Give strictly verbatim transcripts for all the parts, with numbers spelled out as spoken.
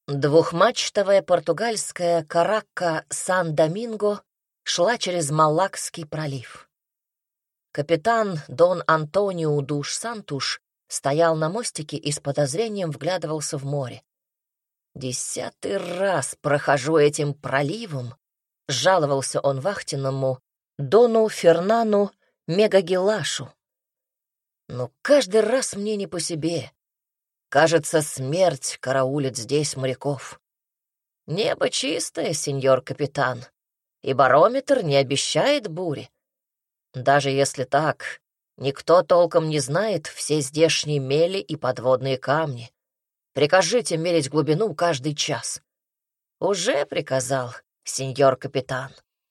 Двухмачтовая португальская каракка Сан-Доминго шла через Малакский пролив. Капитан Дон Антонио душ Сантуш стоял на мостике и с подозрением вглядывался в море. «Десятый раз прохожу этим проливом», — жаловался он вахтенному Дону Фернану Мегагелашу. «Но каждый раз мне не по себе. Кажется, смерть караулит здесь моряков. Небо чистое, сеньор капитан, и барометр не обещает бури. Даже если так, никто толком не знает все здешние мели и подводные камни. Прикажите мерить глубину каждый час». «Уже приказал, сеньор капитан».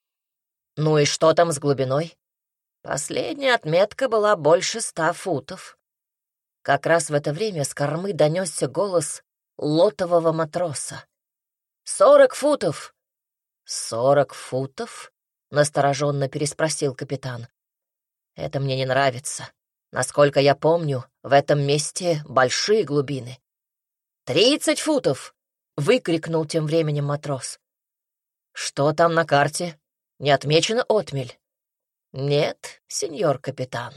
«Ну и что там с глубиной?» «Последняя отметка была больше ста футов». Как раз в это время с кормы донесся голос лотового матроса. «Сорок футов!» «Сорок футов?» — настороженно переспросил капитан. «Это мне не нравится. Насколько я помню, в этом месте большие глубины». «Тридцать футов!» — выкрикнул тем временем матрос. «Что там на карте? Не отмечена отмель?» «Нет, сеньор капитан».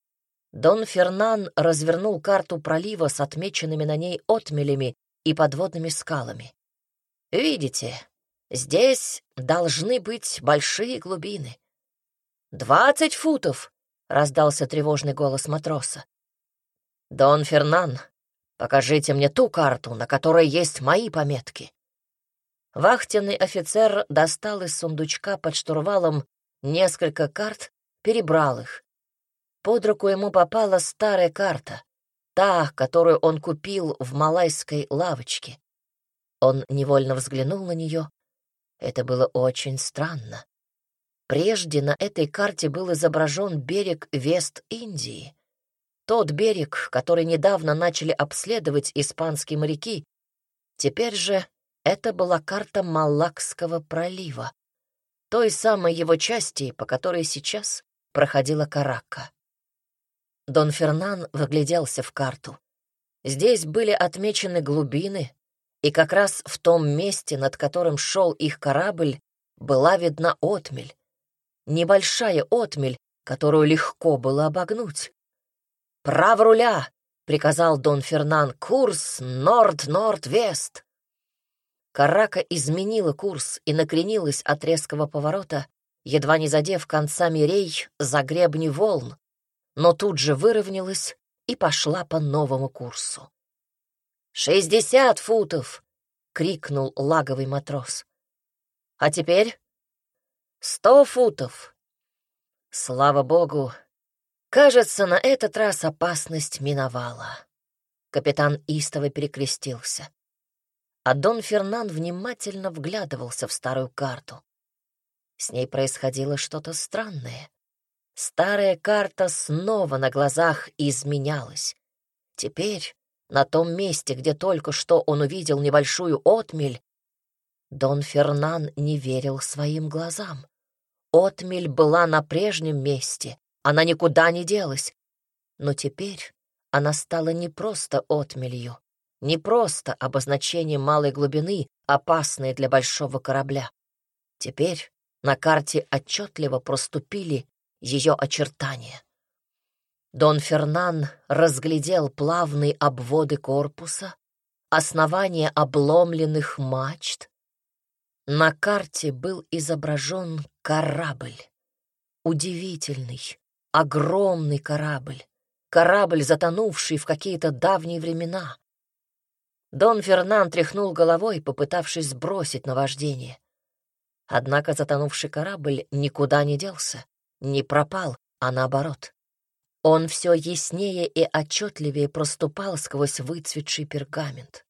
Дон Фернан развернул карту пролива с отмеченными на ней отмелями и подводными скалами. «Видите, здесь должны быть большие глубины». «Двадцать футов!» — раздался тревожный голос матроса. «Дон Фернан, покажите мне ту карту, на которой есть мои пометки». Вахтенный офицер достал из сундучка под штурвалом несколько карт, перебрал их. Под руку ему попала старая карта, та, которую он купил в малайской лавочке. Он невольно взглянул на нее. Это было очень странно. Прежде на этой карте был изображен берег Вест-Индии. Тот берег, который недавно начали обследовать испанские моряки. Теперь же это была карта Малакского пролива, той самой его части, по которой сейчас проходила каракка. Дон Фернан вгляделся в карту. Здесь были отмечены глубины, и как раз в том месте, над которым шел их корабль, была видна отмель. Небольшая отмель, которую легко было обогнуть. «Право руля!» — приказал Дон Фернан. «Курс норд-норд-вест!» Карака изменила курс и накренилась от резкого поворота, едва не задев концами рей за гребни волн, но тут же выровнялась и пошла по новому курсу. «Шестьдесят футов!» — крикнул лаговый матрос. «А теперь?» «Сто футов!» Слава богу! Кажется, на этот раз опасность миновала. Капитан истово перекрестился. А Дон Фернан внимательно вглядывался в старую карту. С ней происходило что-то странное. Старая карта снова на глазах изменялась. Теперь, на том месте, где только что он увидел небольшую отмель, Дон Фернан не верил своим глазам. Отмель была на прежнем месте, она никуда не делась. Но теперь она стала не просто отмелью, не просто обозначением малой глубины, опасной для большого корабля. Теперь на карте отчетливо проступили ее очертания. Дон Фернан разглядел плавные обводы корпуса, основания обломленных мачт. На карте был изображен корабль. Удивительный, огромный корабль. Корабль, затонувший в какие-то давние времена. Дон Фернан тряхнул головой, попытавшись сбросить наваждение. Однако затонувший корабль никуда не делся, не пропал, а наоборот. Он все яснее и отчетливее проступал сквозь выцветший пергамент.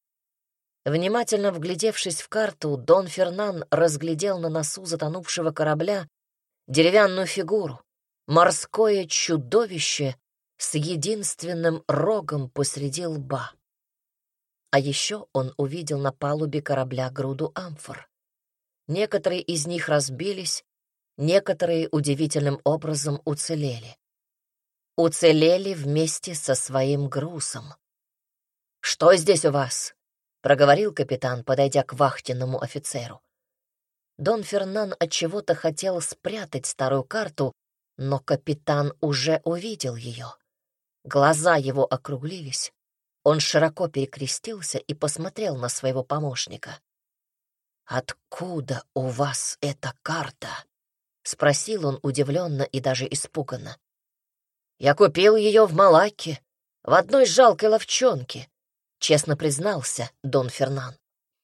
Внимательно вглядевшись в карту, Дон Фернан разглядел на носу затонувшего корабля деревянную фигуру, морское чудовище с единственным рогом посреди лба. А еще он увидел на палубе корабля груду амфор. Некоторые из них разбились, некоторые удивительным образом уцелели. Уцелели вместе со своим грузом. «Что здесь у вас?» проговорил капитан, подойдя к вахтенному офицеру. Дон Фернан отчего-то хотел спрятать старую карту, но капитан уже увидел ее. Глаза его округлились. Он широко перекрестился и посмотрел на своего помощника. «Откуда у вас эта карта?» — спросил он удивленно и даже испуганно. «Я купил ее в Малакке, в одной жалкой ловчонке», — честно признался Дон Фернан.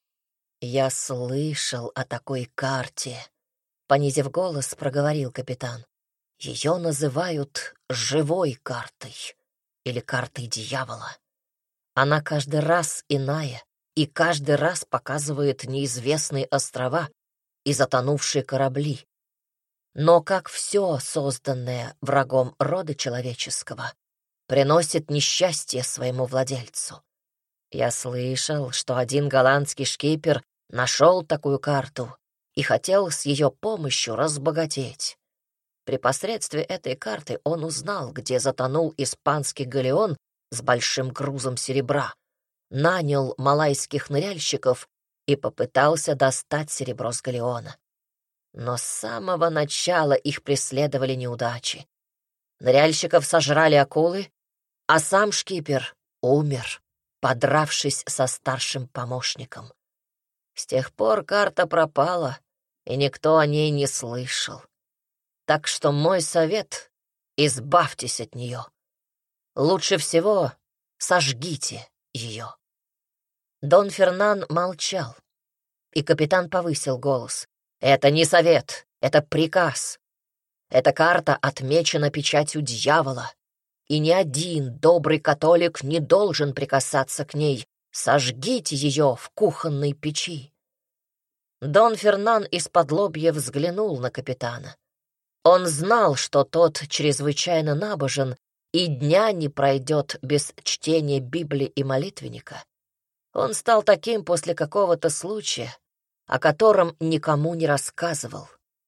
«Я слышал о такой карте», — понизив голос, проговорил капитан. «Ее называют живой картой или картой дьявола. Она каждый раз иная и каждый раз показывает неизвестные острова и затонувшие корабли. Но как все созданное врагом рода человеческого приносит несчастье своему владельцу. Я слышал, что один голландский шкипер нашел такую карту и хотел с ее помощью разбогатеть. При посредстве этой карты он узнал, где затонул испанский галеон с большим грузом серебра, нанял малайских ныряльщиков и попытался достать серебро с галеона. Но с самого начала их преследовали неудачи. Ныряльщиков сожрали акулы, а сам шкипер умер, подравшись со старшим помощником. С тех пор карта пропала, и никто о ней не слышал. Так что мой совет — избавьтесь от нее. Лучше всего сожгите ее». Дон Фернан молчал, и капитан повысил голос. «Это не совет, это приказ. Эта карта отмечена печатью дьявола, и ни один добрый католик не должен прикасаться к ней. Сожгите ее в кухонной печи». Дон Фернан из-под лобья взглянул на капитана. Он знал, что тот чрезвычайно набожен, и дня не пройдет без чтения Библии и молитвенника. Он стал таким после какого-то случая, о котором никому не рассказывал.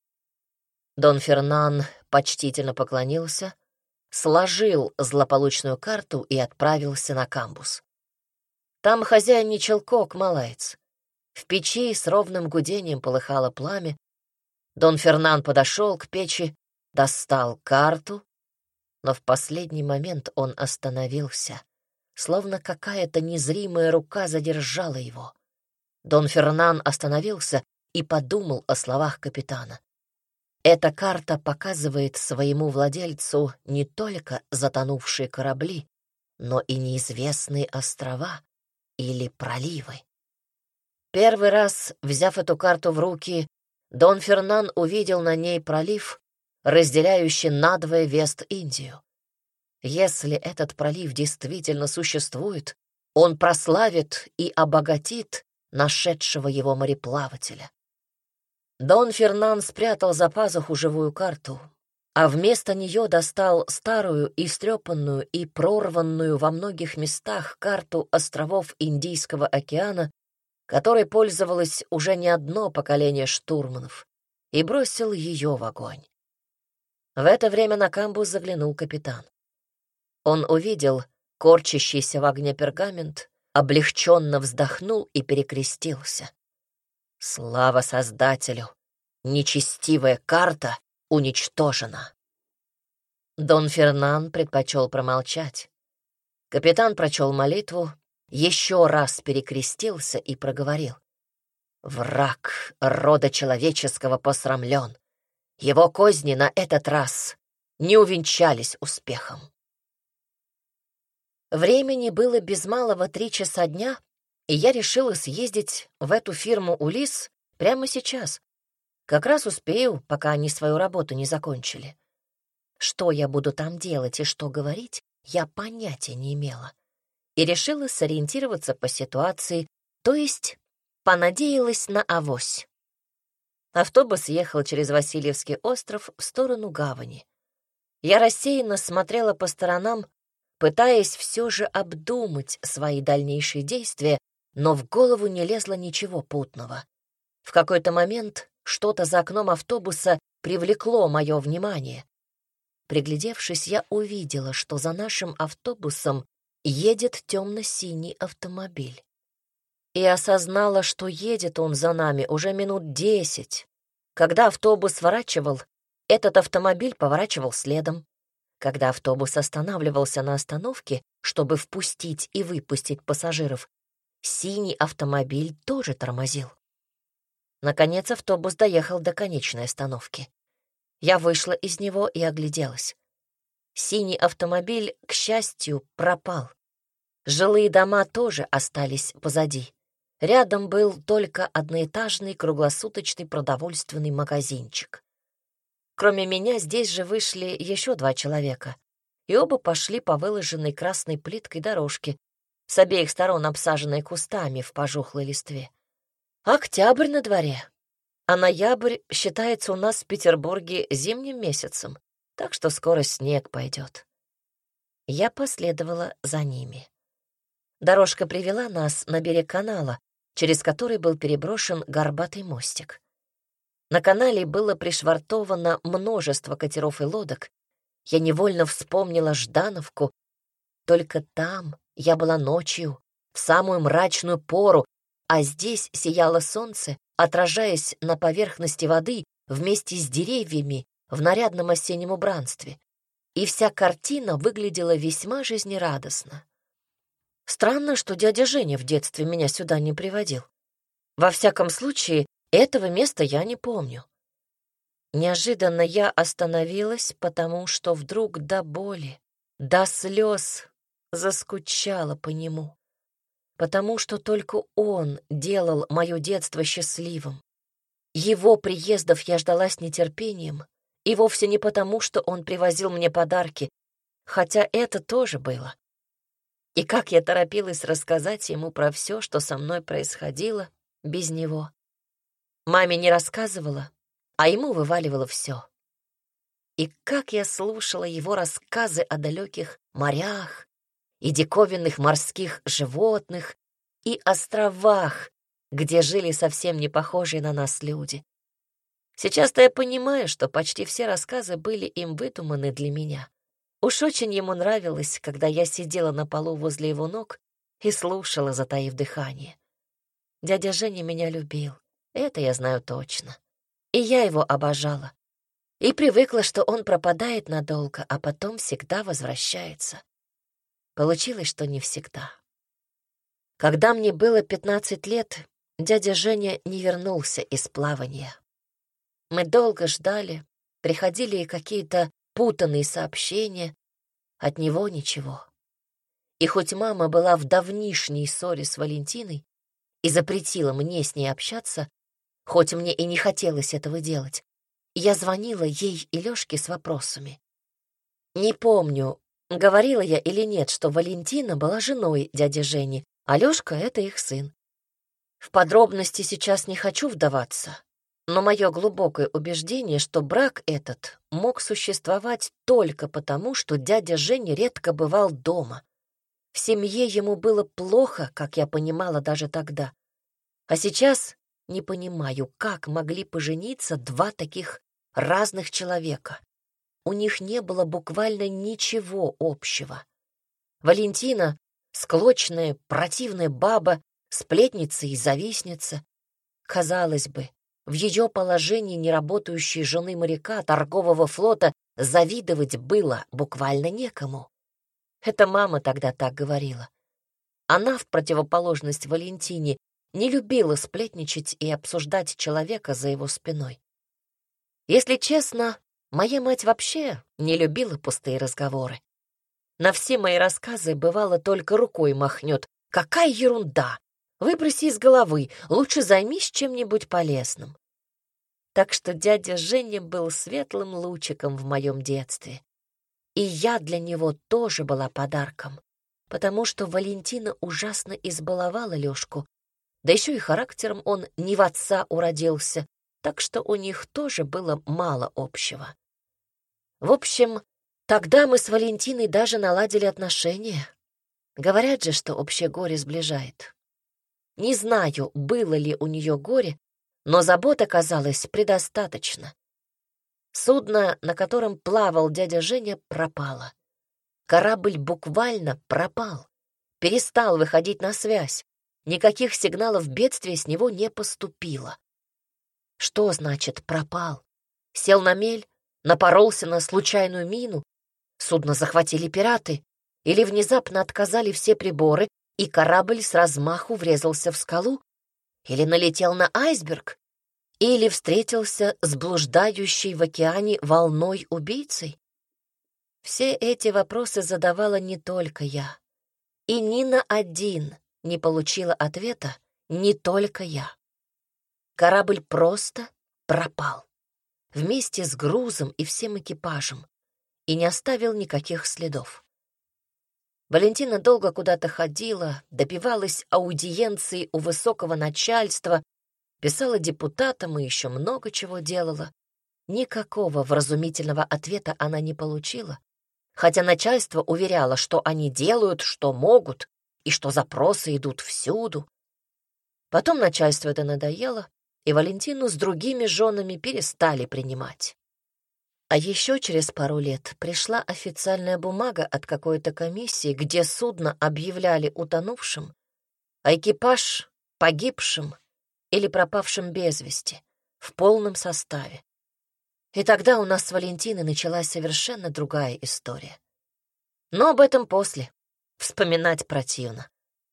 Дон Фернан почтительно поклонился, сложил злополучную карту и отправился на камбус. Там хозяйничал кок-малаец. В печи с ровным гудением полыхало пламя. Дон Фернан подошел к печи, достал карту, но в последний момент он остановился, словно какая-то незримая рука задержала его. Дон Фернан остановился и подумал о словах капитана. Эта карта показывает своему владельцу не только затонувшие корабли, но и неизвестные острова или проливы. Первый раз, взяв эту карту в руки, Дон Фернан увидел на ней пролив, разделяющий надвое Вест-Индию. Если этот пролив действительно существует, он прославит и обогатит нашедшего его мореплавателя. Дон Фернан спрятал за пазуху живую карту, а вместо нее достал старую, истрепанную и прорванную во многих местах карту островов Индийского океана, которой пользовалось уже не одно поколение штурманов, и бросил ее в огонь. В это время на камбуз заглянул капитан. Он увидел корчащийся в огне пергамент, облегченно вздохнул и перекрестился. Слава Создателю! Нечестивая карта уничтожена. Дон Фернан предпочел промолчать. Капитан прочел молитву, еще раз перекрестился и проговорил. Враг рода человеческого посрамлен. Его козни на этот раз не увенчались успехом. Времени было без малого три часа дня, и я решила съездить в эту фирму Улисс прямо сейчас. Как раз успею, пока они свою работу не закончили. Что я буду там делать и что говорить, я понятия не имела. И решила сориентироваться по ситуации, то есть понадеялась на авось. Автобус ехал через Васильевский остров в сторону гавани. Я рассеянно смотрела по сторонам, пытаясь все же обдумать свои дальнейшие действия, но в голову не лезло ничего путного. В какой-то момент что-то за окном автобуса привлекло мое внимание. Приглядевшись, я увидела, что за нашим автобусом едет темно-синий автомобиль. и осознала, что едет он за нами уже минут десять. Когда автобус сворачивал, этот автомобиль поворачивал следом. Когда автобус останавливался на остановке, чтобы впустить и выпустить пассажиров, синий автомобиль тоже тормозил. Наконец автобус доехал до конечной остановки. Я вышла из него и огляделась. Синий автомобиль, к счастью, пропал. Жилые дома тоже остались позади. Рядом был только одноэтажный круглосуточный продовольственный магазинчик. Кроме меня здесь же вышли еще два человека, и оба пошли по выложенной красной плиткой дорожке, с обеих сторон обсаженной кустами в пожухлой листве. Октябрь на дворе, а ноябрь считается у нас в Петербурге зимним месяцем, так что скоро снег пойдет. Я последовала за ними. Дорожка привела нас на берег канала, через который был переброшен горбатый мостик. На канале было пришвартовано множество катеров и лодок. Я невольно вспомнила Ждановку. Только там я была ночью, в самую мрачную пору, а здесь сияло солнце, отражаясь на поверхности воды вместе с деревьями в нарядном осеннем убранстве. И вся картина выглядела весьма жизнерадостно. Странно, что дядя Женя в детстве меня сюда не приводил. Во всяком случае, этого места я не помню. Неожиданно я остановилась, потому что вдруг до боли, до слез заскучала по нему. Потому что только он делал мое детство счастливым. Его приездов я ждала с нетерпением, и вовсе не потому, что он привозил мне подарки, хотя это тоже было. И как я торопилась рассказать ему про все, что со мной происходило без него. Маме не рассказывала, а ему вываливала все. И как я слушала его рассказы о далеких морях и диковинных морских животных и островах, где жили совсем не похожие на нас люди. Сейчас-то я понимаю, что почти все рассказы были им выдуманы для меня. Уж очень ему нравилось, когда я сидела на полу возле его ног и слушала, затаив дыхание. Дядя Женя меня любил, это я знаю точно. И я его обожала. И привыкла, что он пропадает надолго, а потом всегда возвращается. Получилось, что не всегда. Когда мне было пятнадцать лет, дядя Женя не вернулся из плавания. Мы долго ждали, приходили какие-то путанные сообщения, от него ничего. И хоть мама была в давнишней ссоре с Валентиной и запретила мне с ней общаться, хоть мне и не хотелось этого делать, я звонила ей и Лёшке с вопросами. Не помню, говорила я или нет, что Валентина была женой дяди Жени, а Лёшка — это их сын. В подробности сейчас не хочу вдаваться, но мое глубокое убеждение, что брак этот мог существовать только потому, что дядя Женя редко бывал дома. В семье ему было плохо, как я понимала даже тогда. А сейчас не понимаю, как могли пожениться два таких разных человека. У них не было буквально ничего общего. Валентина — склочная, противная баба, сплетница и завистница. Казалось бы, в ее положении неработающей жены моряка торгового флота завидовать было буквально некому. Это мама тогда так говорила. Она, в противоположность Валентине, не любила сплетничать и обсуждать человека за его спиной. Если честно, моя мать вообще не любила пустые разговоры. На все мои рассказы бывало только рукой махнет. Какая ерунда! Выброси из головы, лучше займись чем-нибудь полезным. Так что дядя Женя был светлым лучиком в моем детстве. И я для него тоже была подарком, потому что Валентина ужасно избаловала Лёшку, да еще и характером он не в отца уродился, так что у них тоже было мало общего. В общем, тогда мы с Валентиной даже наладили отношения. Говорят же, что общее горе сближает. Не знаю, было ли у нее горе, но забот оказалось предостаточно. Судно, на котором плавал дядя Женя, пропало. Корабль буквально пропал, перестал выходить на связь. Никаких сигналов бедствия с него не поступило. Что значит «пропал»? Сел на мель, напоролся на случайную мину, судно захватили пираты, или внезапно отказали все приборы, и корабль с размаху врезался в скалу, или налетел на айсберг, или встретился с блуждающей в океане волной убийцей? Все эти вопросы задавала не только я. И ни на один не получила ответа не только я. Корабль просто пропал. Вместе с грузом и всем экипажем. И не оставил никаких следов. Валентина долго куда-то ходила, добивалась аудиенции у высокого начальства, писала депутатам и еще много чего делала. Никакого вразумительного ответа она не получила, хотя начальство уверяло, что они делают, что могут, и что запросы идут всюду. Потом начальству это надоело, и Валентину с другими женами перестали принимать. А еще через пару лет пришла официальная бумага от какой-то комиссии, где судно объявляли утонувшим, а экипаж — погибшим или пропавшим без вести, в полном составе. И тогда у нас с Валентиной началась совершенно другая история. Но об этом после. Вспоминать противно.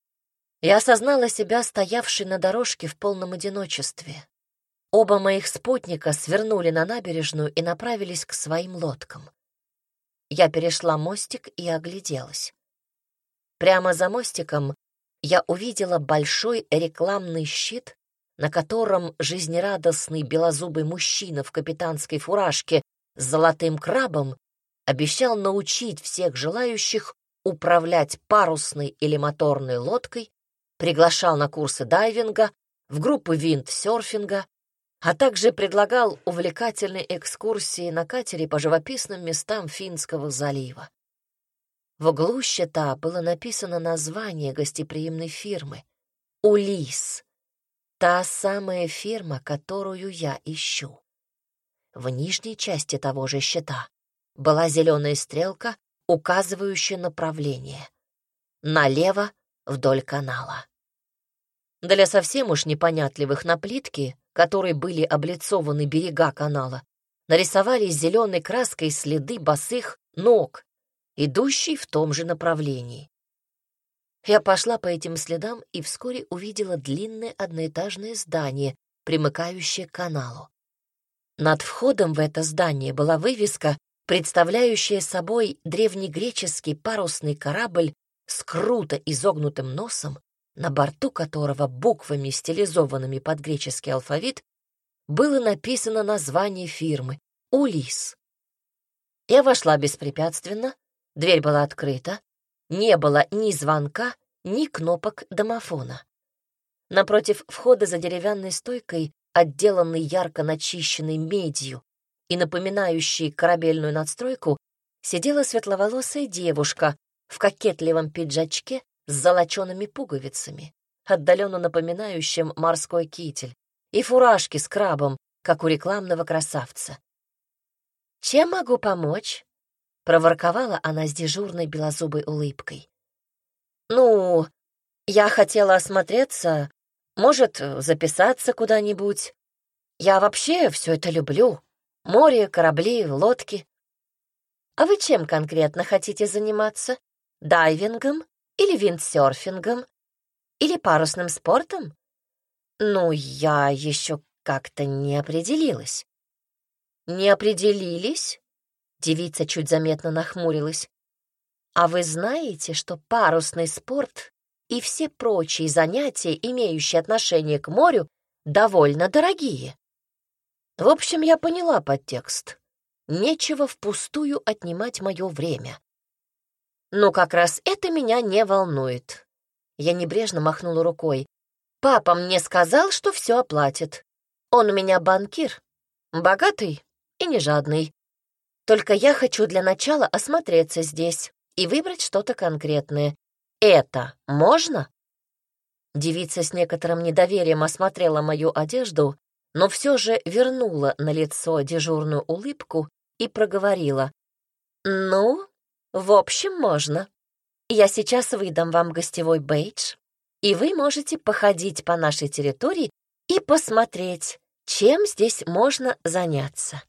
Я осознала себя стоявшей на дорожке в полном одиночестве. Оба моих спутника свернули на набережную и направились к своим лодкам. Я перешла мостик и огляделась. Прямо за мостиком я увидела большой рекламный щит, на котором жизнерадостный белозубый мужчина в капитанской фуражке с золотым крабом обещал научить всех желающих управлять парусной или моторной лодкой, приглашал на курсы дайвинга, в группы виндсерфинга, а также предлагал увлекательные экскурсии на катере по живописным местам Финского залива. В углу щита было написано название гостеприимной фирмы — «Улисс». Та самая фирма, которую я ищу. В нижней части того же щита была зеленая стрелка, указывающая направление. Налево, вдоль канала. Для совсем уж непонятливых на плитке, которой были облицованы берега канала, нарисовались зеленой краской следы босых ног, идущие в том же направлении. Я пошла по этим следам и вскоре увидела длинное одноэтажное здание, примыкающее к каналу. Над входом в это здание была вывеска, представляющая собой древнегреческий парусный корабль с круто изогнутым носом, на борту которого буквами, стилизованными под греческий алфавит, было написано название фирмы — «Улисс». Я вошла беспрепятственно, дверь была открыта, не было ни звонка, ни кнопок домофона. Напротив входа за деревянной стойкой, отделанной ярко начищенной медью и напоминающей корабельную надстройку, сидела светловолосая девушка в кокетливом пиджачке с золочеными пуговицами, отдаленно напоминающим морской китель, и фуражке с крабом, как у рекламного красавца. «Чем могу помочь?» — проворковала она с дежурной белозубой улыбкой. «Ну, я хотела осмотреться, может, записаться куда-нибудь. Я вообще все это люблю. Море, корабли, лодки. А вы чем конкретно хотите заниматься? Дайвингом или виндсерфингом? Или парусным спортом? Ну, я еще как-то не определилась». «Не определились?» Девица чуть заметно нахмурилась. «А вы знаете, что парусный спорт и все прочие занятия, имеющие отношение к морю, довольно дорогие?» В общем, я поняла подтекст. Нечего впустую отнимать мое время. Но как раз это меня не волнует. Я небрежно махнула рукой. Папа мне сказал, что все оплатит. Он у меня банкир, богатый и не жадный. Только я хочу для начала осмотреться здесь и выбрать что-то конкретное. Это можно?» Девица с некоторым недоверием осмотрела мою одежду, но все же вернула на лицо дежурную улыбку и проговорила. «Ну, в общем, можно. Я сейчас выдам вам гостевой бейдж. и вы можете походить по нашей территории и посмотреть, чем здесь можно заняться».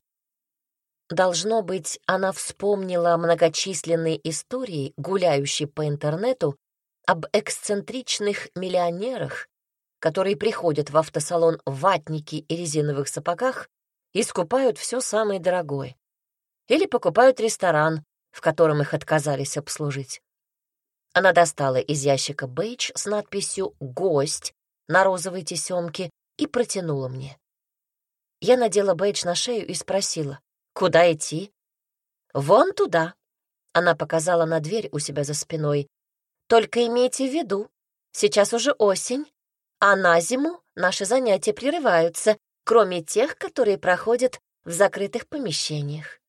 Должно быть, она вспомнила многочисленные истории, гуляющие по интернету, об эксцентричных миллионерах, которые приходят в автосалон в ватнике и резиновых сапогах и скупают все самое дорогое. Или покупают ресторан, в котором их отказались обслужить. Она достала из ящика бейдж с надписью «Гость» на розовой тесемке и протянула мне. Я надела бейдж на шею и спросила: «Куда идти?» «Вон туда», — она показала на дверь у себя за спиной. «Только имейте в виду, сейчас уже осень, а на зиму наши занятия прерываются, кроме тех, которые проходят в закрытых помещениях».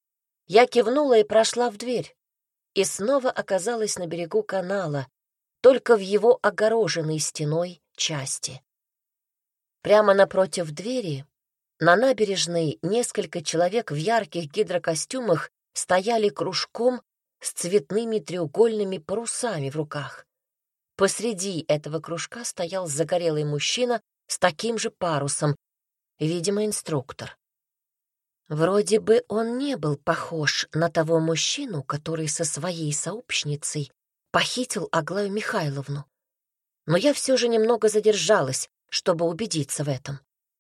Я кивнула и прошла в дверь, и снова оказалась на берегу канала, только в его огороженной стеной части. Прямо напротив двери, на набережной, несколько человек в ярких гидрокостюмах стояли кружком с цветными треугольными парусами в руках. Посреди этого кружка стоял загорелый мужчина с таким же парусом, видимо, инструктор. Вроде бы он не был похож на того мужчину, который со своей сообщницей похитил Аглаю Михайловну. Но я все же немного задержалась, чтобы убедиться в этом.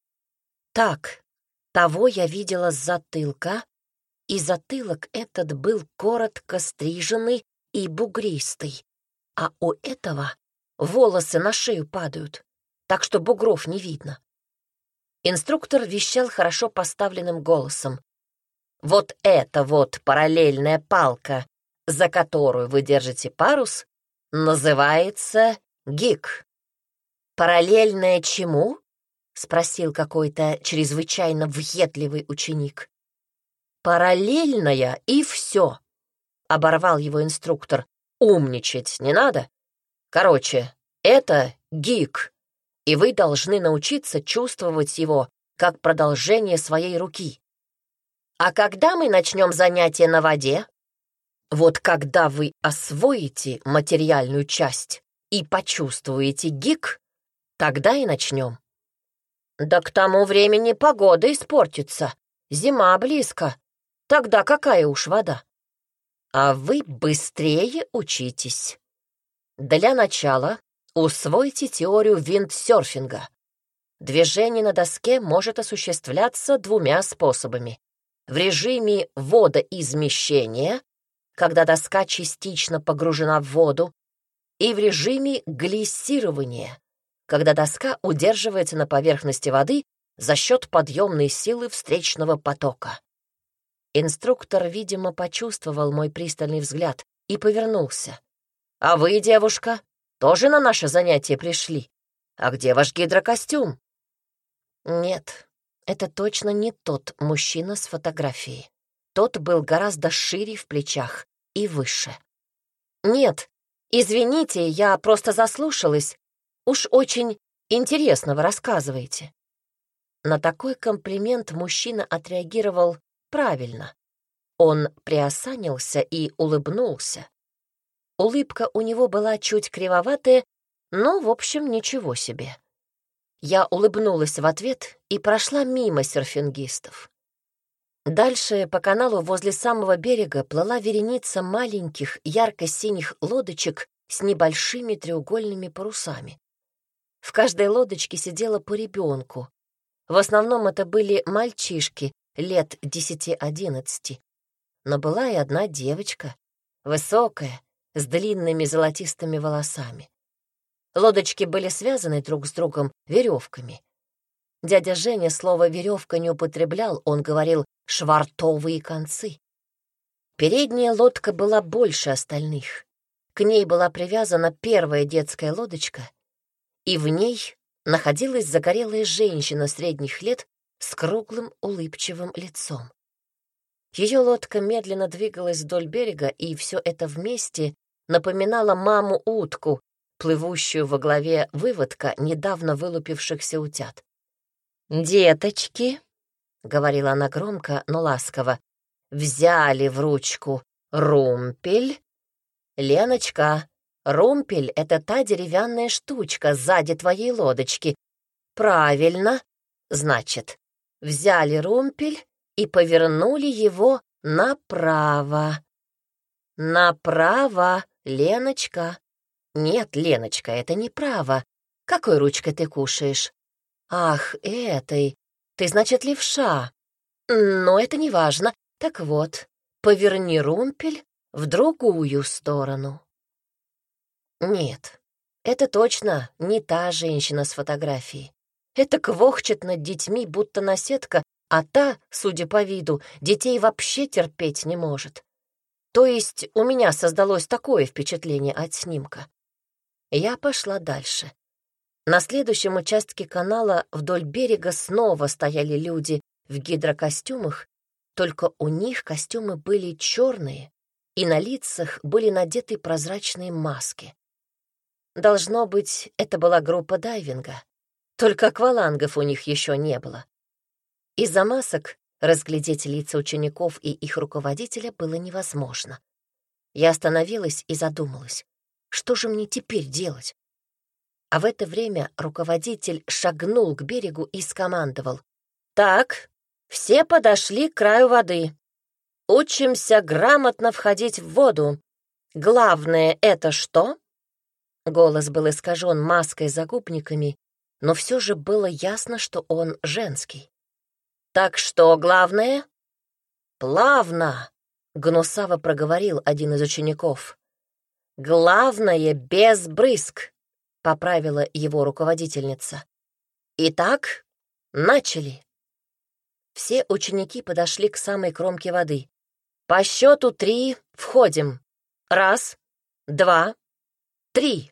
Так, того я видела с затылка, и затылок этот был коротко стриженный и бугристый, а у этого волосы на шею падают, так что бугров не видно. Инструктор вещал хорошо поставленным голосом. «Вот эта вот параллельная палка, за которую вы держите парус, называется гик». «Параллельная чему?» — спросил какой-то чрезвычайно въедливый ученик. «Параллельная и все», — оборвал его инструктор. «Умничать не надо. Короче, это гик, и вы должны научиться чувствовать его как продолжение своей руки. А когда мы начнем занятия на воде? Вот когда вы освоите материальную часть и почувствуете гик, тогда и начнем. Да к тому времени погода испортится, зима близко, тогда какая уж вода? А вы быстрее учитесь. Для начала усвойте теорию виндсерфинга. Движение на доске может осуществляться двумя способами. В режиме водоизмещения, когда доска частично погружена в воду, и в режиме глиссирования, когда доска удерживается на поверхности воды за счет подъемной силы встречного потока. Инструктор, видимо, почувствовал мой пристальный взгляд и повернулся. «А вы, девушка, тоже на наше занятие пришли? А где ваш гидрокостюм?» Нет, это точно не тот мужчина с фотографии. Тот был гораздо шире в плечах и выше. «Нет, извините, я просто заслушалась. Уж очень интересно вы рассказываете». На такой комплимент мужчина отреагировал правильно. Он приосанился и улыбнулся. Улыбка у него была чуть кривоватая, но, в общем, ничего себе. Я улыбнулась в ответ и прошла мимо серфингистов. Дальше по каналу возле самого берега плыла вереница маленьких ярко-синих лодочек с небольшими треугольными парусами. В каждой лодочке сидело по ребенку. В основном это были мальчишки лет десяти-одиннадцати. Но была и одна девочка, высокая, с длинными золотистыми волосами. Лодочки были связаны друг с другом веревками. Дядя Женя слово «веревка» не употреблял, он говорил «швартовые концы». Передняя лодка была больше остальных. К ней была привязана первая детская лодочка, и в ней находилась загорелая женщина средних лет с круглым улыбчивым лицом. Ее лодка медленно двигалась вдоль берега, и все это вместе напоминало маму-утку, плывущую во главе выводка недавно вылупившихся утят. «Деточки», — говорила она громко, но ласково, — «взяли в ручку румпель. Леночка, Румпель — это та деревянная штучка сзади твоей лодочки. Правильно. Значит, взяли румпель и повернули его направо. Направо, Леночка. Нет, Леночка, это неправо. Какой ручкой ты кушаешь? Ах, этой. Ты, значит, левша. Но это не важно. Так вот, поверни румпель в другую сторону. Нет, это точно не та женщина с фотографии. Это квохчет над детьми, будто наседка, а та, судя по виду, детей вообще терпеть не может. То есть у меня создалось такое впечатление от снимка. Я пошла дальше. На следующем участке канала вдоль берега снова стояли люди в гидрокостюмах, только у них костюмы были черные, и на лицах были надеты прозрачные маски. Должно быть, это была группа дайвинга, только аквалангов у них еще не было. Из-за масок разглядеть лица учеников и их руководителя было невозможно. Я остановилась и задумалась, что же мне теперь делать? А в это время руководитель шагнул к берегу и скомандовал: «Так, все подошли к краю воды. Учимся грамотно входить в воду. Главное — это что?» Голос был искажен маской с загубниками, но все же было ясно, что он женский. «Так что главное?» «Плавно», — гнусаво проговорил один из учеников. «Главное — без брызг», — поправила его руководительница. «Итак, начали». Все ученики подошли к самой кромке воды. «По счету три входим. Раз, два, три».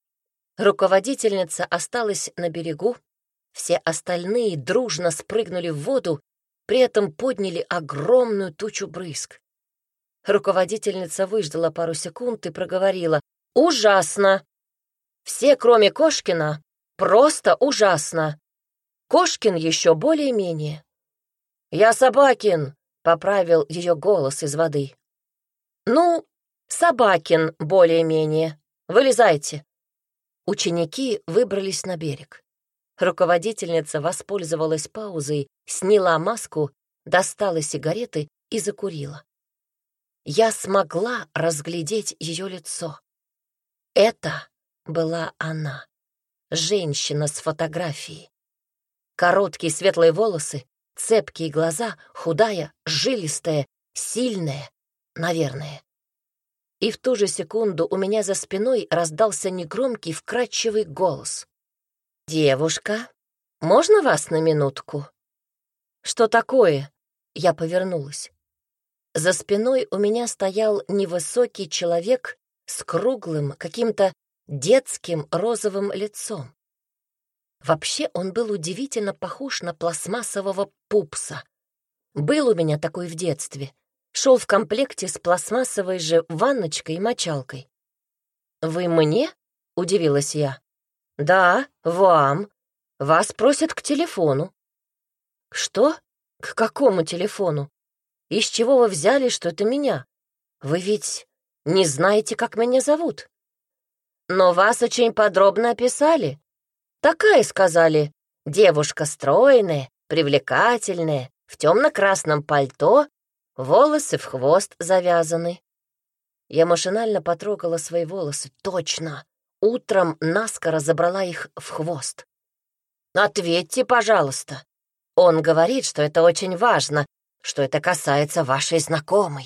Руководительница осталась на берегу, все остальные дружно спрыгнули в воду, при этом подняли огромную тучу брызг. Руководительница выждала пару секунд и проговорила: «Ужасно! Все, кроме Кошкина, просто ужасно. Кошкин еще более-менее». «Я Собакин», — поправил ее голос из воды. «Ну, Собакин более-менее. Вылезайте». Ученики выбрались на берег. Руководительница воспользовалась паузой, сняла маску, достала сигареты и закурила. Я смогла разглядеть ее лицо. Это была она, женщина с фотографии. Короткие светлые волосы, цепкие глаза, худая, жилистая, сильная, наверное. И в ту же секунду у меня за спиной раздался негромкий, вкрадчивый голос. «Девушка, можно вас на минутку?» «Что такое?» Я повернулась. За спиной у меня стоял невысокий человек с круглым, каким-то детским розовым лицом. Вообще он был удивительно похож на пластмассового пупса. Был у меня такой в детстве. Шел в комплекте с пластмассовой же ванночкой и мочалкой. «Вы мне?» — удивилась я. «Да, вам. Вас просят к телефону». «Что? К какому телефону? Из чего вы взяли, что это меня? Вы ведь не знаете, как меня зовут?» «Но вас очень подробно описали. Такая, сказали, девушка стройная, привлекательная, в темно-красном пальто, волосы в хвост завязаны». Я машинально потрогала свои волосы. Точно! Утром наскоро забрала их в хвост. «Ответьте, пожалуйста. Он говорит, что это очень важно, что это касается вашей знакомой».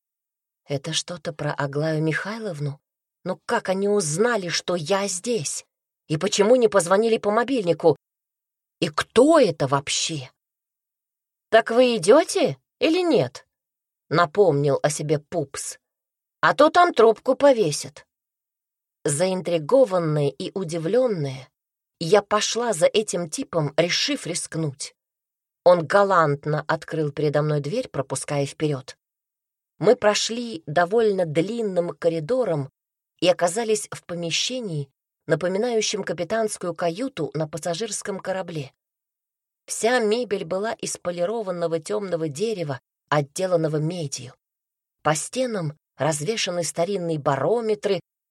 Это что-то про Аглаю Михайловну? Ну как они узнали, что я здесь? И почему не позвонили по мобильнику? И кто это вообще? «Так вы идете или нет?» — напомнил о себе Пупс. «А то там трубку повесят». Заинтригованная и удивленная, я пошла за этим типом, решив рискнуть. Он галантно открыл передо мной дверь, пропуская вперед. Мы прошли довольно длинным коридором и оказались в помещении, напоминающем капитанскую каюту на пассажирском корабле. Вся мебель была из полированного темного дерева, отделанного медью. По стенам развешаны старинные барометры,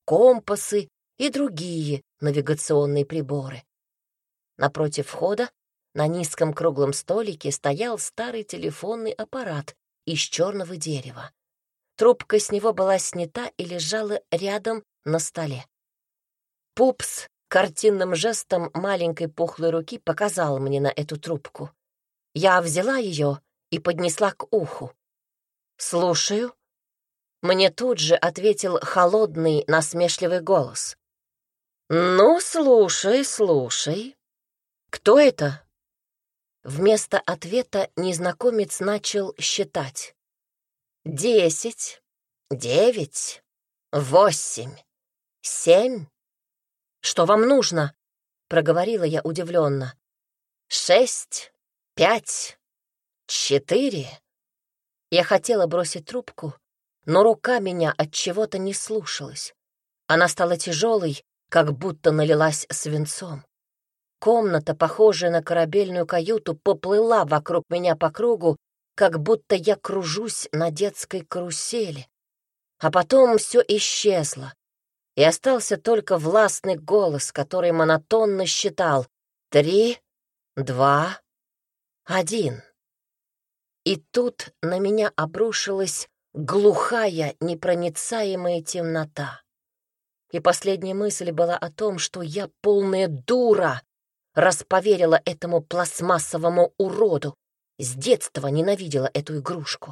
компасы и другие навигационные приборы. Напротив входа на низком круглом столике стоял старый телефонный аппарат из черного дерева. Трубка с него была снята и лежала рядом на столе. Пупс картинным жестом маленькой пухлой руки показал мне на эту трубку. Я взяла ее и поднесла к уху. «Слушаю». Мне тут же ответил холодный, насмешливый голос. «Ну, слушай, слушай. Кто это?» Вместо ответа незнакомец начал считать. «Десять, девять, восемь, семь. Что вам нужно?» — проговорила я удивленно. «Шесть, пять, четыре». Я хотела бросить трубку, но рука меня от чего-то не слушалась. Она стала тяжелой, как будто налилась свинцом. Комната, похожая на корабельную каюту, поплыла вокруг меня по кругу, как будто я кружусь на детской карусели. А потом все исчезло, и остался только властный голос, который монотонно считал «три, два, один». И тут на меня обрушилась глухая, непроницаемая темнота. И последняя мысль была о том, что я полная дура, раз поверила этому пластмассовому уроду. С детства ненавидела эту игрушку.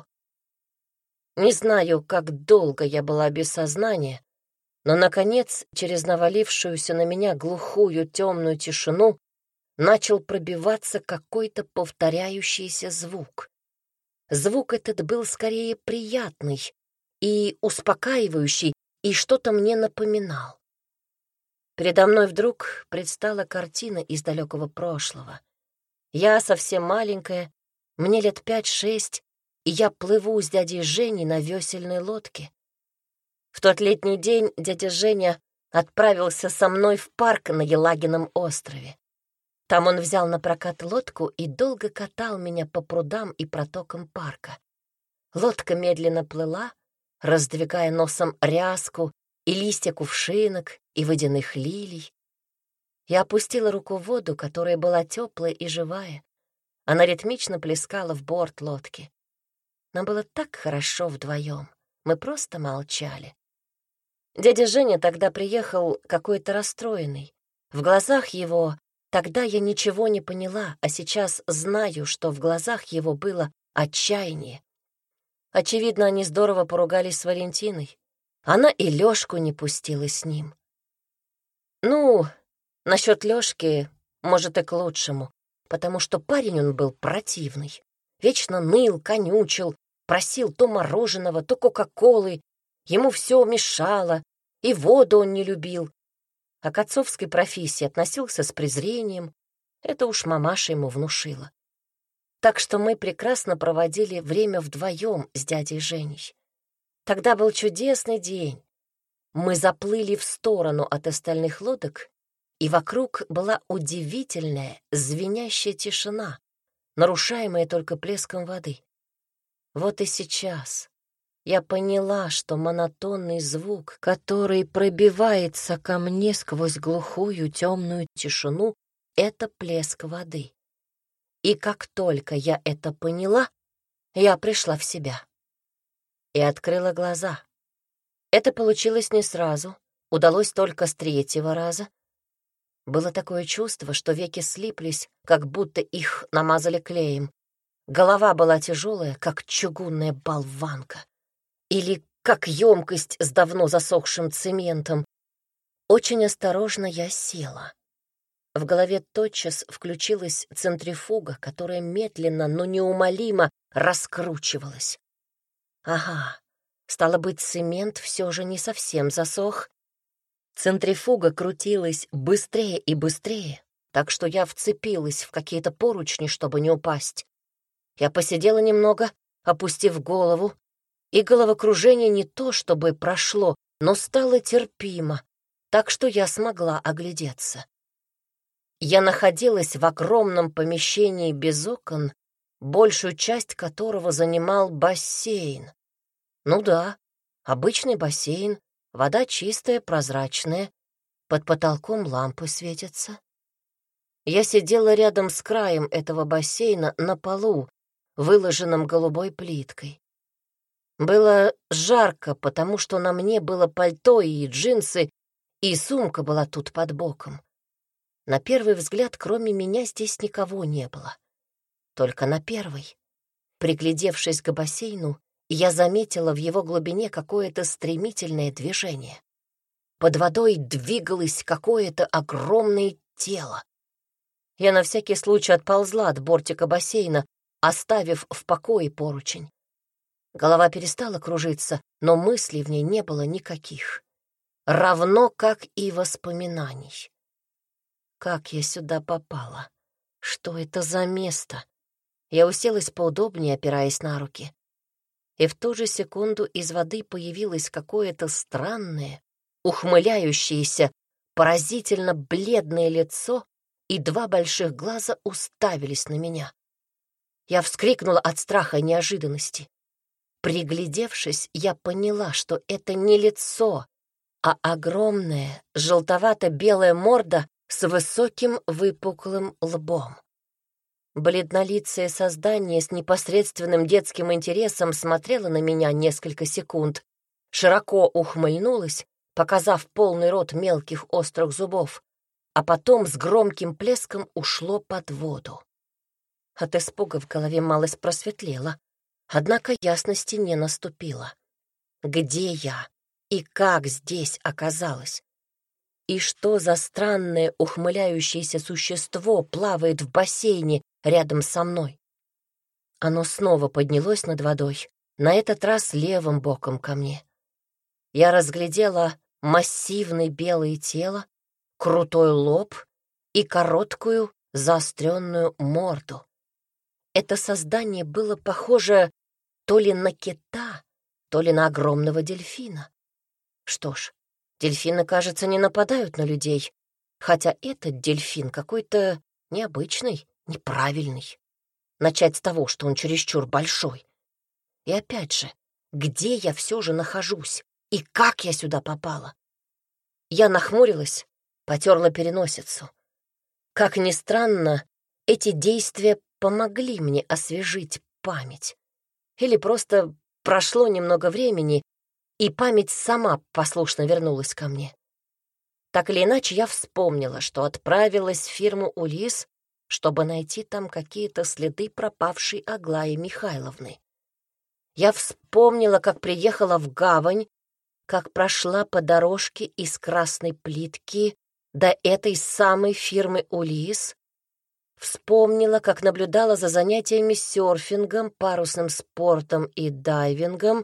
Не знаю, как долго я была без сознания, но, наконец, через навалившуюся на меня глухую темную тишину начал пробиваться какой-то повторяющийся звук. Звук этот был скорее приятный и успокаивающий, и что-то мне напоминал. Передо мной вдруг предстала картина из далекого прошлого. Я совсем маленькая, мне лет пять-шесть, и я плыву с дядей Женей на весельной лодке. В тот летний день дядя Женя отправился со мной в парк на Елагином острове. Там он взял на прокат лодку и долго катал меня по прудам и протокам парка. Лодка медленно плыла, раздвигая носом ряску и листья кувшинок и водяных лилий. Я опустила руку в воду, которая была теплая и живая. Она ритмично плескала в борт лодки. Нам было так хорошо вдвоем, мы просто молчали. Дядя Женя тогда приехал какой-то расстроенный. В глазах его тогда я ничего не поняла, а сейчас знаю, что в глазах его было отчаяние. Очевидно, они здорово поругались с Валентиной. Она и Лёшку не пустила с ним. Ну, насчет Лёшки, может, и к лучшему, потому что парень он был противный. Вечно ныл, конючил, просил то мороженого, то кока-колы. Ему все мешало, и воду он не любил. А к отцовской профессии относился с презрением. Это уж мамаша ему внушила. Так что мы прекрасно проводили время вдвоем с дядей Женей. Тогда был чудесный день. Мы заплыли в сторону от остальных лодок, и вокруг была удивительная, звенящая тишина, нарушаемая только плеском воды. Вот и сейчас я поняла, что монотонный звук, который пробивается ко мне сквозь глухую темную тишину, — это плеск воды. И как только я это поняла, я пришла в себя и открыла глаза. Это получилось не сразу, удалось только с третьего раза. Было такое чувство, что веки слиплись, как будто их намазали клеем. Голова была тяжелая, как чугунная болванка. Или как емкость с давно засохшим цементом. Очень осторожно я села. В голове тотчас включилась центрифуга, которая медленно, но неумолимо раскручивалась. Ага, стало быть, цемент все же не совсем засох. Центрифуга крутилась быстрее и быстрее, так что я вцепилась в какие-то поручни, чтобы не упасть. Я посидела немного, опустив голову, и головокружение не то чтобы прошло, но стало терпимо, так что я смогла оглядеться. Я находилась в огромном помещении без окон, большую часть которого занимал бассейн. Ну да, обычный бассейн, Вода чистая, прозрачная, под потолком лампы светятся. Я сидела рядом с краем этого бассейна на полу, выложенном голубой плиткой. Было жарко, потому что на мне было пальто и джинсы, и сумка была тут под боком. На первый взгляд, кроме меня, здесь никого не было. Только на первый. Приглядевшись к бассейну, я заметила в его глубине какое-то стремительное движение. Под водой двигалось какое-то огромное тело. Я на всякий случай отползла от бортика бассейна, оставив в покое поручень. Голова перестала кружиться, но мыслей в ней не было никаких. Равно как и воспоминаний. Как я сюда попала? Что это за место? Я уселась поудобнее, опираясь на руки. И в ту же секунду из воды появилось какое-то странное, ухмыляющееся, поразительно бледное лицо, и два больших глаза уставились на меня. Я вскрикнула от страха и неожиданности. Приглядевшись, я поняла, что это не лицо, а огромная желтовато-белая морда с высоким выпуклым лбом. Бледнолицее создание с непосредственным детским интересом смотрело на меня несколько секунд, широко ухмыльнулось, показав полный рот мелких острых зубов, а потом с громким плеском ушло под воду. От испуга в голове малость просветлела, однако ясности не наступило. Где я и как здесь оказалась? И что за странное ухмыляющееся существо плавает в бассейне рядом со мной? Оно снова поднялось над водой, на этот раз левым боком ко мне. Я разглядела массивное белое тело, крутой лоб и короткую заостренную морду. Это создание было похоже то ли на кита, то ли на огромного дельфина. Что ж, дельфины, кажется, не нападают на людей, хотя этот дельфин какой-то необычный, неправильный. Начать с того, что он чересчур большой. И опять же, где я все же нахожусь и как я сюда попала? Я нахмурилась, потерла переносицу. Как ни странно, эти действия помогли мне освежить память. Или просто прошло немного времени, и память сама послушно вернулась ко мне. Так или иначе, я вспомнила, что отправилась в фирму «Улис», чтобы найти там какие-то следы пропавшей Аглаи Михайловны. Я вспомнила, как приехала в гавань, как прошла по дорожке из красной плитки до этой самой фирмы «Улис», вспомнила, как наблюдала за занятиями серфингом, парусным спортом и дайвингом.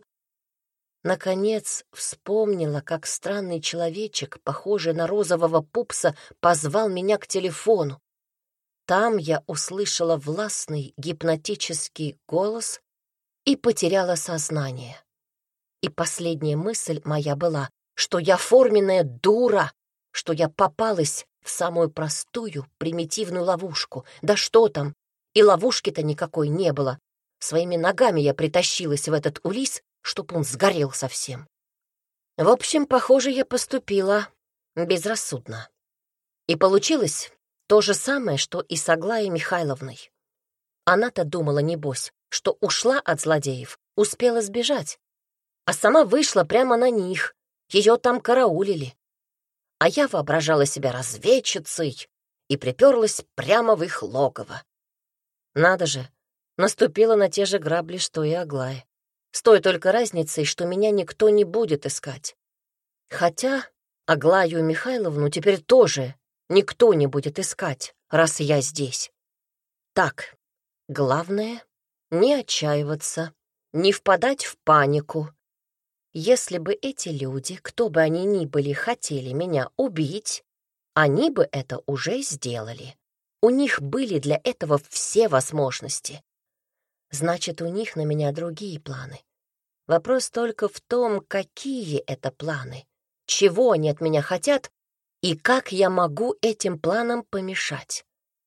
Наконец, вспомнила, как странный человечек, похожий на розового пупса, позвал меня к телефону. Там я услышала властный гипнотический голос и потеряла сознание. И последняя мысль моя была, что я форменная дура, что я попалась в самую простую, примитивную ловушку. Да что там, и ловушки-то никакой не было. Своими ногами я притащилась в этот улис, чтоб он сгорел совсем. В общем, похоже, я поступила безрассудно. И получилось то же самое, что и с Аглаей Михайловной. Она-то думала, небось, что ушла от злодеев, успела сбежать, а сама вышла прямо на них, ее там караулили. А я воображала себя разведчицей и приперлась прямо в их логово. Надо же, наступила на те же грабли, что и Аглая. С той только разницей, что меня никто не будет искать. Хотя Аглаю Михайловну теперь тоже никто не будет искать, раз я здесь. Так, главное — не отчаиваться, не впадать в панику. Если бы эти люди, кто бы они ни были, хотели меня убить, они бы это уже сделали. У них были для этого все возможности. Значит, у них на меня другие планы. Вопрос только в том, какие это планы, чего они от меня хотят и как я могу этим планам помешать.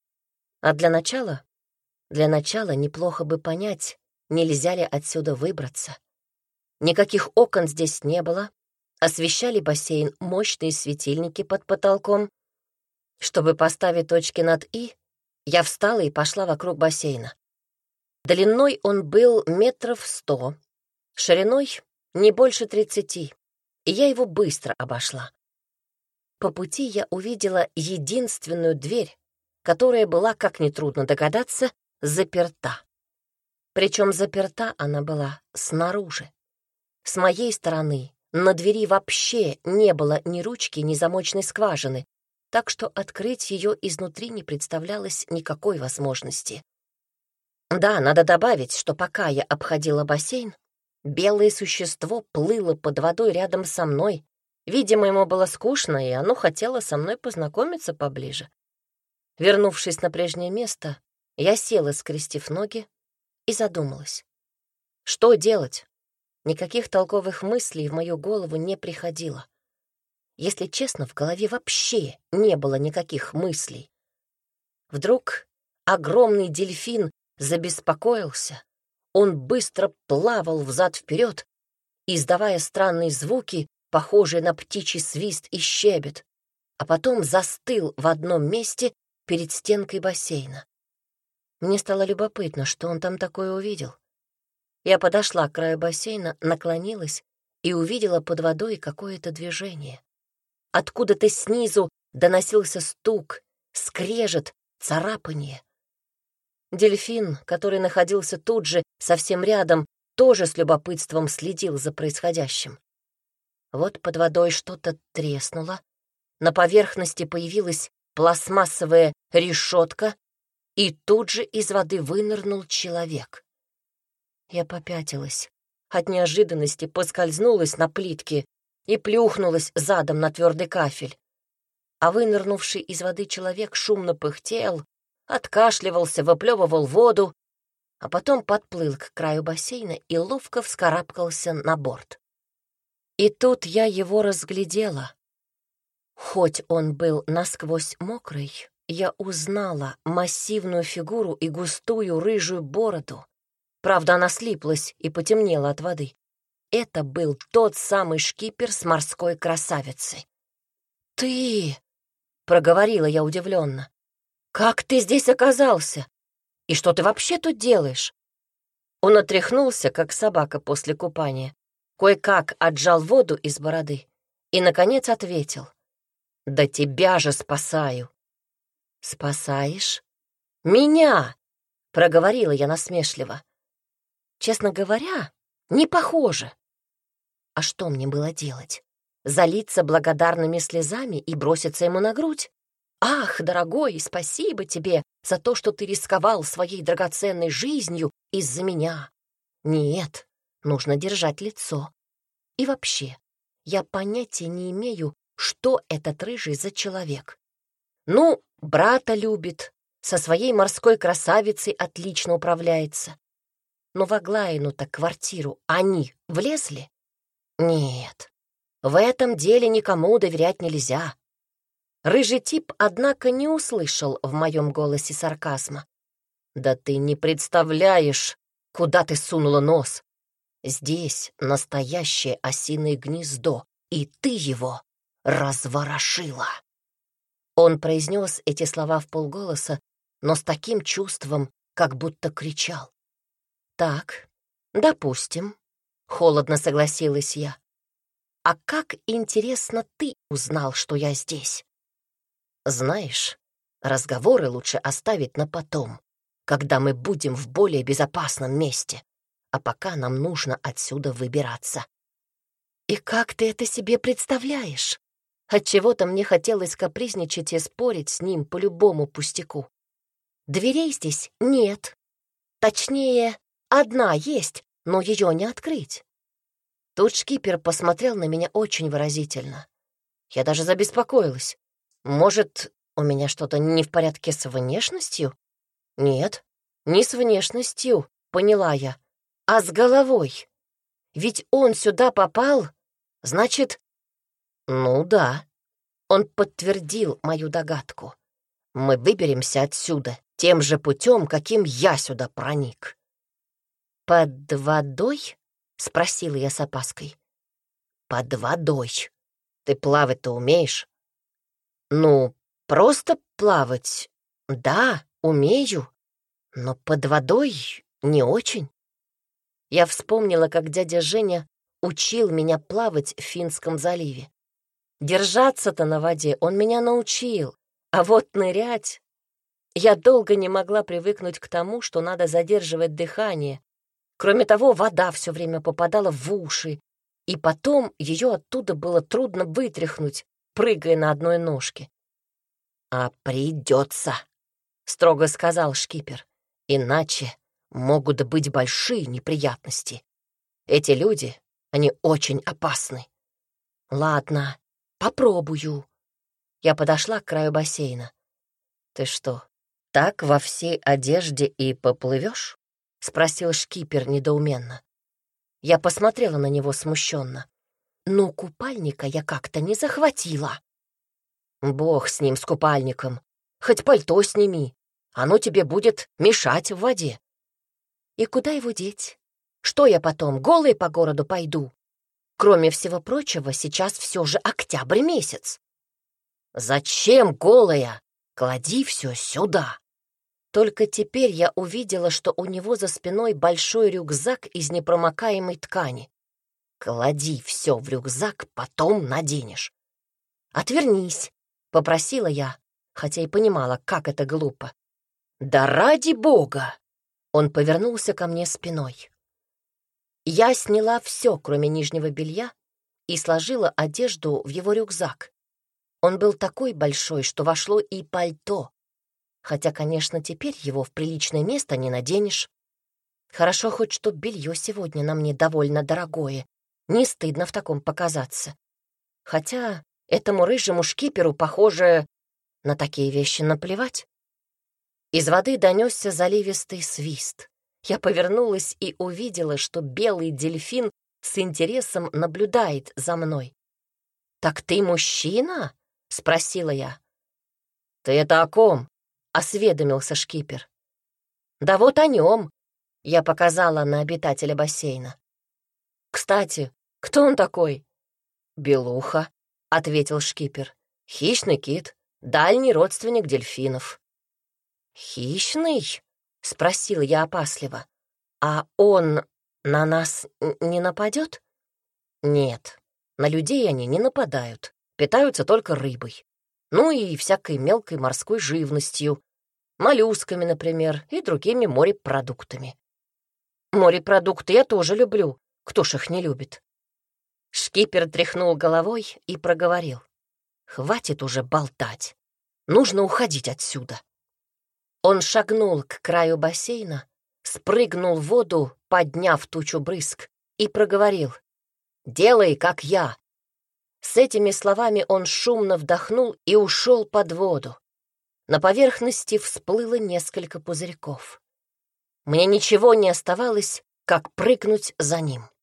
А для начала, для начала неплохо бы понять, нельзя ли отсюда выбраться. Никаких окон здесь не было, Освещали бассейн мощные светильники под потолком. Чтобы поставить точки над «и», я встала и пошла вокруг бассейна. Длиной он был метров сто, шириной не больше тридцати, и я его быстро обошла. По пути я увидела единственную дверь, которая была, как нетрудно догадаться, заперта. Причем заперта она была снаружи. С моей стороны на двери вообще не было ни ручки, ни замочной скважины, так что открыть ее изнутри не представлялось никакой возможности. Да, надо добавить, что пока я обходила бассейн, белое существо плыло под водой рядом со мной. Видимо, ему было скучно, и оно хотело со мной познакомиться поближе. Вернувшись на прежнее место, я села, скрестив ноги, и задумалась. Что делать? Никаких толковых мыслей в мою голову не приходило. Если честно, в голове вообще не было никаких мыслей. Вдруг огромный дельфин забеспокоился. Он быстро плавал взад-вперед, издавая странные звуки, похожие на птичий свист и щебет, а потом застыл в одном месте перед стенкой бассейна. Мне стало любопытно, что он там такое увидел. Я подошла к краю бассейна, наклонилась и увидела под водой какое-то движение. Откуда-то снизу доносился стук, скрежет, царапанье. Дельфин, который находился тут же, совсем рядом, тоже с любопытством следил за происходящим. Вот под водой что-то треснуло, на поверхности появилась пластмассовая решетка, и тут же из воды вынырнул человек. Я попятилась, от неожиданности поскользнулась на плитке и плюхнулась задом на твердый кафель. А вынырнувший из воды человек шумно пыхтел, откашливался, выплевывал воду, а потом подплыл к краю бассейна и ловко вскарабкался на борт. И тут я его разглядела. Хоть он был насквозь мокрый, я узнала массивную фигуру и густую рыжую бороду. Правда, она слиплась и потемнела от воды. Это был тот самый шкипер с морской красавицей. «Ты!» — проговорила я удивленно. «Как ты здесь оказался? И что ты вообще тут делаешь?» Он отряхнулся, как собака после купания, кое-как отжал воду из бороды и, наконец, ответил. «Да тебя же спасаю!» «Спасаешь? Меня!» — проговорила я насмешливо. Честно говоря, не похоже. А что мне было делать? Залиться благодарными слезами и броситься ему на грудь? «Ах, дорогой, спасибо тебе за то, что ты рисковал своей драгоценной жизнью из-за меня». Нет, нужно держать лицо. И вообще, я понятия не имею, что этот рыжий за человек. Ну, брата любит, со своей морской красавицей отлично управляется. Но в Аглаину-то квартиру они влезли? Нет, в этом деле никому доверять нельзя. Рыжий тип, однако, не услышал в моем голосе сарказма. «Да ты не представляешь, куда ты сунула нос. Здесь настоящее осиное гнездо, и ты его разворошила». Он произнес эти слова вполголоса, но с таким чувством, как будто кричал. «Так, допустим», — холодно согласилась я. «А как, интересно, ты узнал, что я здесь?» «Знаешь, разговоры лучше оставить на потом, когда мы будем в более безопасном месте, а пока нам нужно отсюда выбираться». «И как ты это себе представляешь?» Отчего-то мне хотелось капризничать и спорить с ним по любому пустяку. Дверей здесь нет. Точнее, одна есть, но ее не открыть. Тут шкипер посмотрел на меня очень выразительно. Я даже забеспокоилась. Может, у меня что-то не в порядке с внешностью? Нет, не с внешностью, поняла я, а с головой. Ведь он сюда попал, значит... Ну да, он подтвердил мою догадку. Мы выберемся отсюда тем же путем, каким я сюда проник. «Под водой?» — спросила я с опаской. под водой. Ты плавать-то умеешь? Ну, просто плавать. Да, умею, но под водой не очень. Я вспомнила, как дядя Женя учил меня плавать в Финском заливе. Держаться-то на воде он меня научил, а вот нырять... Я долго не могла привыкнуть к тому, что надо задерживать дыхание. Кроме того, вода все время попадала в уши, и потом ее оттуда было трудно вытряхнуть, прыгая на одной ножке. «А придется», — строго сказал шкипер, «иначе могут быть большие неприятности. Эти люди, они очень опасны». «Ладно, попробую». Я подошла к краю бассейна. «Ты что, так во всей одежде и поплывешь?» — спросил шкипер недоуменно. Я посмотрела на него смущенно. «Ну, купальника я как-то не захватила». «Бог с ним, с купальником. Хоть пальто сними. Оно тебе будет мешать в воде». «И куда его деть? Что я потом, голой по городу пойду? Кроме всего прочего, сейчас все же октябрь месяц». «Зачем голая? Клади все сюда». Только теперь я увидела, что у него за спиной большой рюкзак из непромокаемой ткани. «Клади все в рюкзак, потом наденешь». «Отвернись», — попросила я, хотя и понимала, как это глупо. «Да ради бога!» Он повернулся ко мне спиной. Я сняла все, кроме нижнего белья, и сложила одежду в его рюкзак. Он был такой большой, что вошло и пальто. Хотя, конечно, теперь его в приличное место не наденешь. Хорошо хоть, что белье сегодня на мне довольно дорогое. Не стыдно в таком показаться. Хотя этому рыжему шкиперу, похоже, на такие вещи наплевать. Из воды донесся заливистый свист. Я повернулась и увидела, что белый дельфин с интересом наблюдает за мной. «Так ты мужчина?» — спросила я. «Ты это о ком?» — осведомился шкипер. «Да вот о нем», — я показала на обитателя бассейна. «Кстати, кто он такой?» «Белуха», — ответил шкипер. «Хищный кит, дальний родственник дельфинов». «Хищный?» — спросил я опасливо. «А он на нас не нападет?» «Нет, на людей они не нападают, питаются только рыбой. Ну и всякой мелкой морской живностью, моллюсками, например, и другими морепродуктами». «Морепродукты я тоже люблю, кто ж их не любит?» Шкипер тряхнул головой и проговорил. «Хватит уже болтать, нужно уходить отсюда». Он шагнул к краю бассейна, спрыгнул в воду, подняв тучу брызг, и проговорил: «Делай, как я». С этими словами он шумно вдохнул и ушел под воду. На поверхности всплыло несколько пузырьков. Мне ничего не оставалось, как прыгнуть за ним.